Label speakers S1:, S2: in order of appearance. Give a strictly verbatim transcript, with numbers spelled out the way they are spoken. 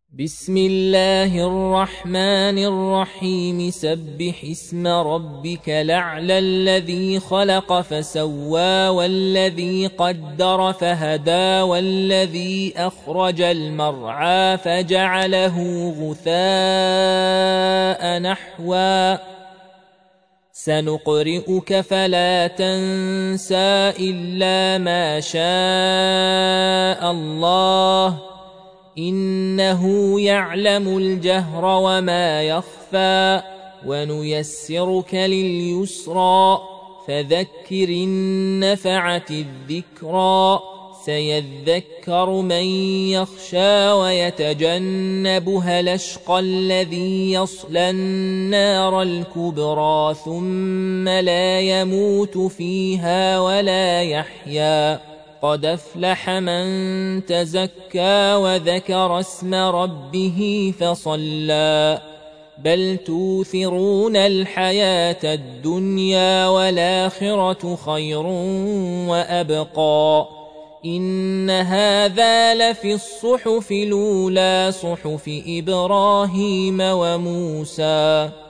S1: بسم الله الرحمن الرحيم سبح اسم ربك الأعلى الذي خلق فسوى والذي قدر فهدى والذي أخرج المرعى فجعله غثاء نحوا سنقرئك فلا تنسى إلا ما شاء الله إنه يعلم الجهر وما يخفى ونيسرك لليسرى فذكر إن نفعت الذكرى سيذكر من يخشى ويتجنبها الأشقى الذي يصلى النار الكبرى ثم لا يموت فيها ولا يحيا قد أفلح من تزكى وذكر اسم ربه فصلى بل توثرون الحياة الدنيا والآخرة خير وأبقى إن هذا لفي الصحف الأولى صحف إبراهيم وموسى.